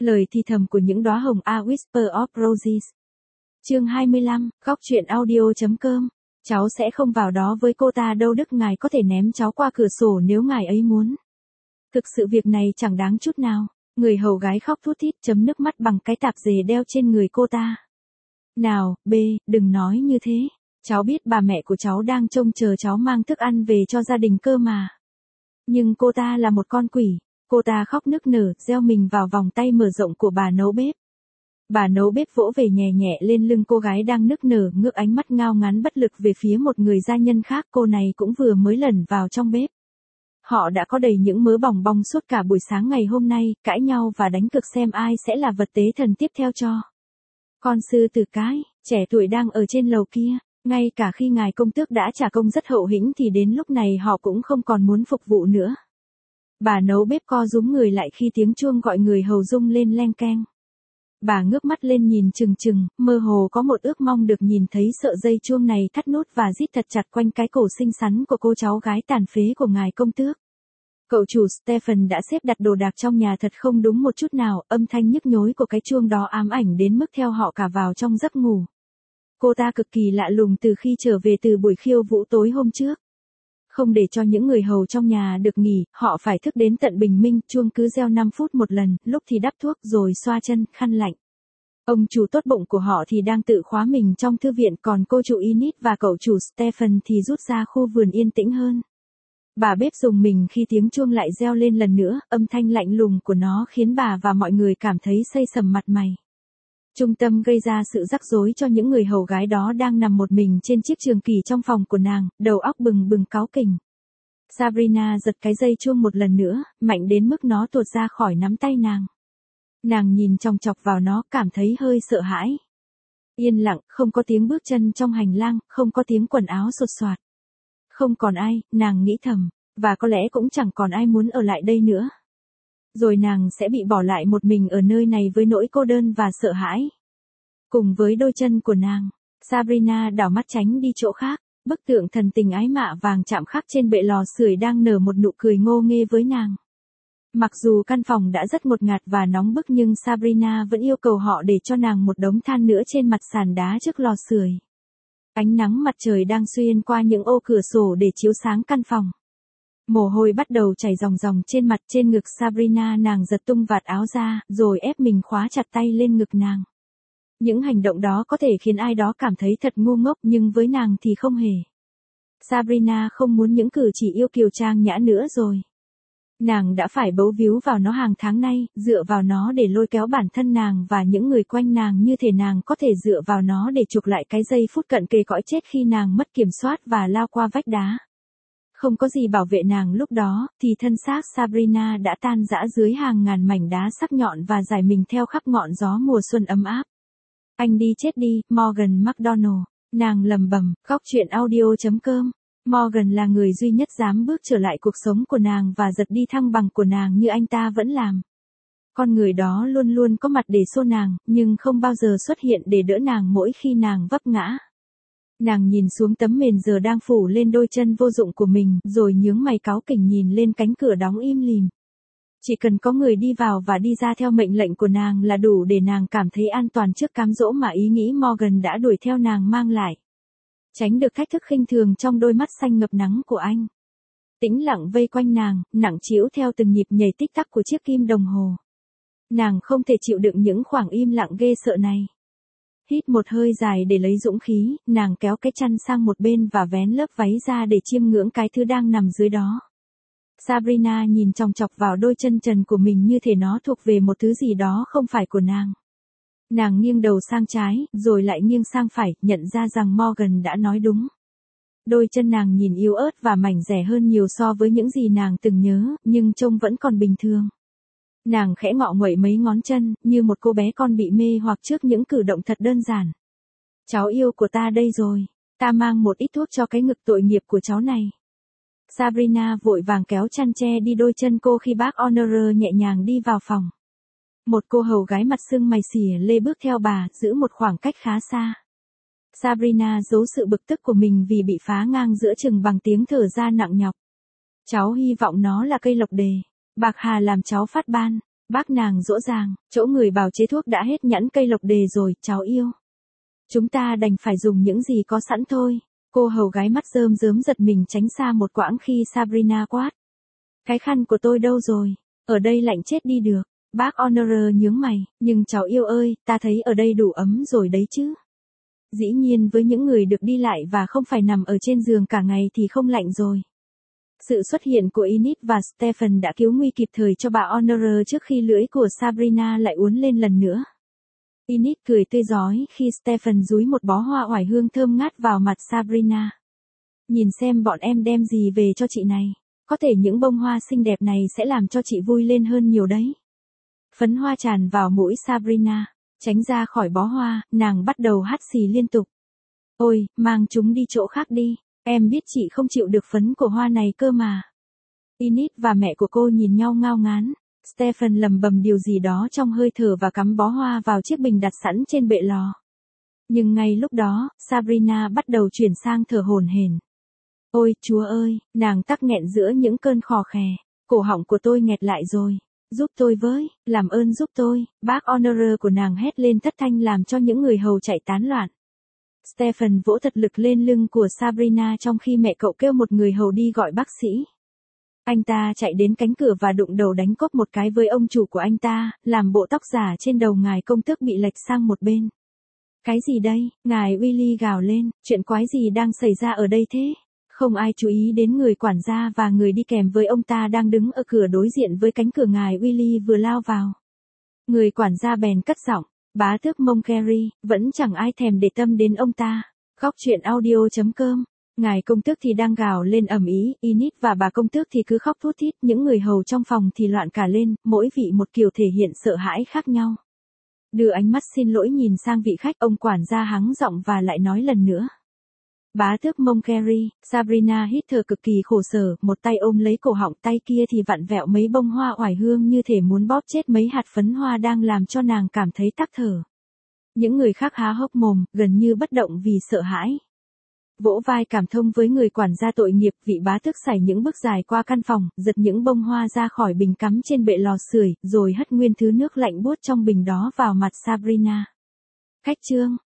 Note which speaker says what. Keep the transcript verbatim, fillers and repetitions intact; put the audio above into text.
Speaker 1: Lời thì thầm của những đóa hồng A Whisper of Roses. Chương hai mươi lăm, góc truyện audio.com. Cháu sẽ không vào đó với cô ta đâu Đức, ngài có thể ném cháu qua cửa sổ nếu ngài ấy muốn. Thực sự việc này chẳng đáng chút nào. Người hầu gái khóc thút thít chấm nước mắt bằng cái tạp dề đeo trên người cô ta. Nào, B, đừng nói như thế. Cháu biết bà mẹ của cháu đang trông chờ cháu mang thức ăn về cho gia đình cơ mà. Nhưng cô ta là một con quỷ. Cô ta khóc nức nở, gieo mình vào vòng tay mở rộng của bà nấu bếp. Bà nấu bếp vỗ về nhẹ nhẹ lên lưng cô gái đang nức nở, ngước ánh mắt ngao ngán bất lực về phía một người gia nhân khác. Cô này cũng vừa mới lẩn vào trong bếp. Họ đã có đầy những mớ bòng bong suốt cả buổi sáng ngày hôm nay, cãi nhau và đánh cược xem ai sẽ là vật tế thần tiếp theo cho con sư tử cái, trẻ tuổi đang ở trên lầu kia. Ngay cả khi ngài công tước đã trả công rất hậu hĩnh thì đến lúc này họ cũng không còn muốn phục vụ nữa. Bà nấu bếp co rúm người lại khi tiếng chuông gọi người hầu rung lên leng keng. Bà ngước mắt lên nhìn chừng chừng, mơ hồ có một ước mong được nhìn thấy sợi dây chuông này thắt nút và rít thật chặt quanh cái cổ xinh xắn của cô cháu gái tàn phế của ngài công tước. Cậu chủ Stephen đã xếp đặt đồ đạc trong nhà thật không đúng một chút nào, âm thanh nhức nhối của cái chuông đó ám ảnh đến mức theo họ cả vào trong giấc ngủ. Cô ta cực kỳ lạ lùng từ khi trở về từ buổi khiêu vũ tối hôm trước. Không để cho những người hầu trong nhà được nghỉ, họ phải thức đến tận bình minh, chuông cứ reo năm phút một lần, lúc thì đắp thuốc rồi xoa chân, khăn lạnh. Ông chủ tốt bụng của họ thì đang tự khóa mình trong thư viện, còn cô chủ Enid và cậu chủ Stephen thì rút ra khu vườn yên tĩnh hơn. Bà bếp rùng mình khi tiếng chuông lại reo lên lần nữa, âm thanh lạnh lùng của nó khiến bà và mọi người cảm thấy xây sầm mặt mày. Trung tâm gây ra sự rắc rối cho những người hầu gái đó đang nằm một mình trên chiếc trường kỷ trong phòng của nàng, đầu óc bừng bừng cáu kỉnh. Sabrina giật cái dây chuông một lần nữa, mạnh đến mức nó tuột ra khỏi nắm tay nàng. Nàng nhìn chòng chọc vào nó, cảm thấy hơi sợ hãi. Yên lặng, không có tiếng bước chân trong hành lang, không có tiếng quần áo sột soạt. Không còn ai, nàng nghĩ thầm, và có lẽ cũng chẳng còn ai muốn ở lại đây nữa. Rồi nàng sẽ bị bỏ lại một mình ở nơi này với nỗi cô đơn và sợ hãi. Cùng với đôi chân của nàng, Sabrina đảo mắt tránh đi chỗ khác, bức tượng thần tình ái mạ vàng chạm khắc trên bệ lò sưởi đang nở một nụ cười ngô nghê với nàng. Mặc dù căn phòng đã rất ngột ngạt và nóng bức nhưng Sabrina vẫn yêu cầu họ để cho nàng một đống than nữa trên mặt sàn đá trước lò sưởi. Ánh nắng mặt trời đang xuyên qua những ô cửa sổ để chiếu sáng căn phòng. Mồ hôi bắt đầu chảy ròng ròng trên mặt, trên ngực Sabrina. Nàng giật tung vạt áo ra, rồi ép mình khóa chặt tay lên ngực nàng. Những hành động đó có thể khiến ai đó cảm thấy thật ngu ngốc nhưng với nàng thì không hề. Sabrina không muốn những cử chỉ yêu kiều trang nhã nữa rồi. Nàng đã phải bấu víu vào nó hàng tháng nay, dựa vào nó để lôi kéo bản thân nàng và những người quanh nàng, như thể nàng có thể dựa vào nó để chuộc lại cái giây phút cận kề cõi chết khi nàng mất kiểm soát và lao qua vách đá. Không có gì bảo vệ nàng lúc đó, thì thân xác Sabrina đã tan rã dưới hàng ngàn mảnh đá sắc nhọn và giải mình theo khắp ngọn gió mùa xuân ấm áp. Anh đi chết đi, Morgan MacDonald. Nàng lầm bầm, góc truyện audio.com. Morgan là người duy nhất dám bước trở lại cuộc sống của nàng và giật đi thăng bằng của nàng như anh ta vẫn làm. Con người đó luôn luôn có mặt để xô nàng, nhưng không bao giờ xuất hiện để đỡ nàng mỗi khi nàng vấp ngã. Nàng nhìn xuống tấm mền giờ đang phủ lên đôi chân vô dụng của mình, rồi nhướng mày cáu kỉnh nhìn lên cánh cửa đóng im lìm. Chỉ cần có người đi vào và đi ra theo mệnh lệnh của nàng là đủ để nàng cảm thấy an toàn trước cám dỗ mà ý nghĩ Morgan đã đuổi theo nàng mang lại. Tránh được thách thức khinh thường trong đôi mắt xanh ngập nắng của anh. Tĩnh lặng vây quanh nàng, nặng trĩu theo từng nhịp nhảy tích tắc của chiếc kim đồng hồ. Nàng không thể chịu đựng những khoảng im lặng ghê sợ này. Hít một hơi dài để lấy dũng khí, nàng kéo cái chăn sang một bên và vén lớp váy ra để chiêm ngưỡng cái thứ đang nằm dưới đó. Sabrina nhìn chòng chọc vào đôi chân trần của mình như thể nó thuộc về một thứ gì đó không phải của nàng. Nàng nghiêng đầu sang trái, rồi lại nghiêng sang phải, nhận ra rằng Morgan đã nói đúng. Đôi chân nàng nhìn yếu ớt và mảnh dẻ hơn nhiều so với những gì nàng từng nhớ, nhưng trông vẫn còn bình thường. Nàng khẽ ngọ nguậy mấy ngón chân, như một cô bé con bị mê hoặc trước những cử động thật đơn giản. Cháu yêu của ta đây rồi, ta mang một ít thuốc cho cái ngực tội nghiệp của cháu này. Sabrina vội vàng kéo chăn che đi đôi chân cô khi bác Honore nhẹ nhàng đi vào phòng. Một cô hầu gái mặt sưng mày xỉa lê bước theo bà, giữ một khoảng cách khá xa. Sabrina giấu sự bực tức của mình vì bị phá ngang giữa chừng bằng tiếng thở ra nặng nhọc. Cháu hy vọng nó là cây lộc đề. Bạc hà làm cháu phát ban. Bác nàng dỗ dàng, chỗ người bào chế thuốc đã hết nhãn cây lộc đề rồi, cháu yêu. Chúng ta đành phải dùng những gì có sẵn thôi. Cô hầu gái mắt rơm rớm giật mình tránh xa một quãng khi Sabrina quát. Cái khăn của tôi đâu rồi? Ở đây lạnh chết đi được. Bác Honore nhướng mày, nhưng cháu yêu ơi, ta thấy ở đây đủ ấm rồi đấy chứ. Dĩ nhiên với những người được đi lại và không phải nằm ở trên giường cả ngày thì không lạnh rồi. Sự xuất hiện của Enid và Stephen đã cứu nguy kịp thời cho bà Honore trước khi lưỡi của Sabrina lại uốn lên lần nữa. Enid cười tươi rói khi Stephen dúi một bó hoa oải hương thơm ngát vào mặt Sabrina. Nhìn xem bọn em đem gì về cho chị này. Có thể những bông hoa xinh đẹp này sẽ làm cho chị vui lên hơn nhiều đấy. Phấn hoa tràn vào mũi Sabrina. Tránh ra khỏi bó hoa, nàng bắt đầu hắt xì liên tục. Ôi, mang chúng đi chỗ khác đi. Em biết chị không chịu được phấn của hoa này cơ mà. Enid và mẹ của cô nhìn nhau ngao ngán. Stephen lầm bầm điều gì đó trong hơi thở và cắm bó hoa vào chiếc bình đặt sẵn trên bệ lò. Nhưng ngay lúc đó, Sabrina bắt đầu chuyển sang thở hổn hển. Ôi, Chúa ơi, nàng tắc nghẹn giữa những cơn khò khè. Cổ họng của tôi nghẹt lại rồi. Giúp tôi với, làm ơn giúp tôi. Bác Honore của nàng hét lên thất thanh làm cho những người hầu chạy tán loạn. Stephen vỗ thật lực lên lưng của Sabrina trong khi mẹ cậu kêu một người hầu đi gọi bác sĩ. Anh ta chạy đến cánh cửa và đụng đầu đánh cốp một cái với ông chủ của anh ta, làm bộ tóc giả trên đầu ngài công tước bị lệch sang một bên. Cái gì đây? Ngài Willy gào lên, chuyện quái gì đang xảy ra ở đây thế? Không ai chú ý đến người quản gia và người đi kèm với ông ta đang đứng ở cửa đối diện với cánh cửa ngài Willy vừa lao vào. Người quản gia bèn cất giọng, bá tước Montgomery, vẫn chẳng ai thèm để tâm đến ông ta. Góc truyện audio chấm com. Ngài công tước thì đang gào lên ầm ĩ, Enid và bà công tước thì cứ khóc thút thít, những người hầu trong phòng thì loạn cả lên, mỗi vị một kiểu thể hiện sợ hãi khác nhau. Đưa ánh mắt xin lỗi nhìn sang vị khách, ông quản gia hắng giọng và lại nói lần nữa. Bá tước Montgomery, Sabrina hít thở cực kỳ khổ sở, một tay ôm lấy cổ họng, tay kia thì vặn vẹo mấy bông hoa oải hương như thể muốn bóp chết mấy hạt phấn hoa đang làm cho nàng cảm thấy tắc thở. Những người khác há hốc mồm, gần như bất động vì sợ hãi. Vỗ vai cảm thông với người quản gia tội nghiệp, vị bá tước sải những bước dài qua căn phòng, giật những bông hoa ra khỏi bình cắm trên bệ lò sưởi, rồi hất nguyên thứ nước lạnh buốt trong bình đó vào mặt Sabrina. Khách trương,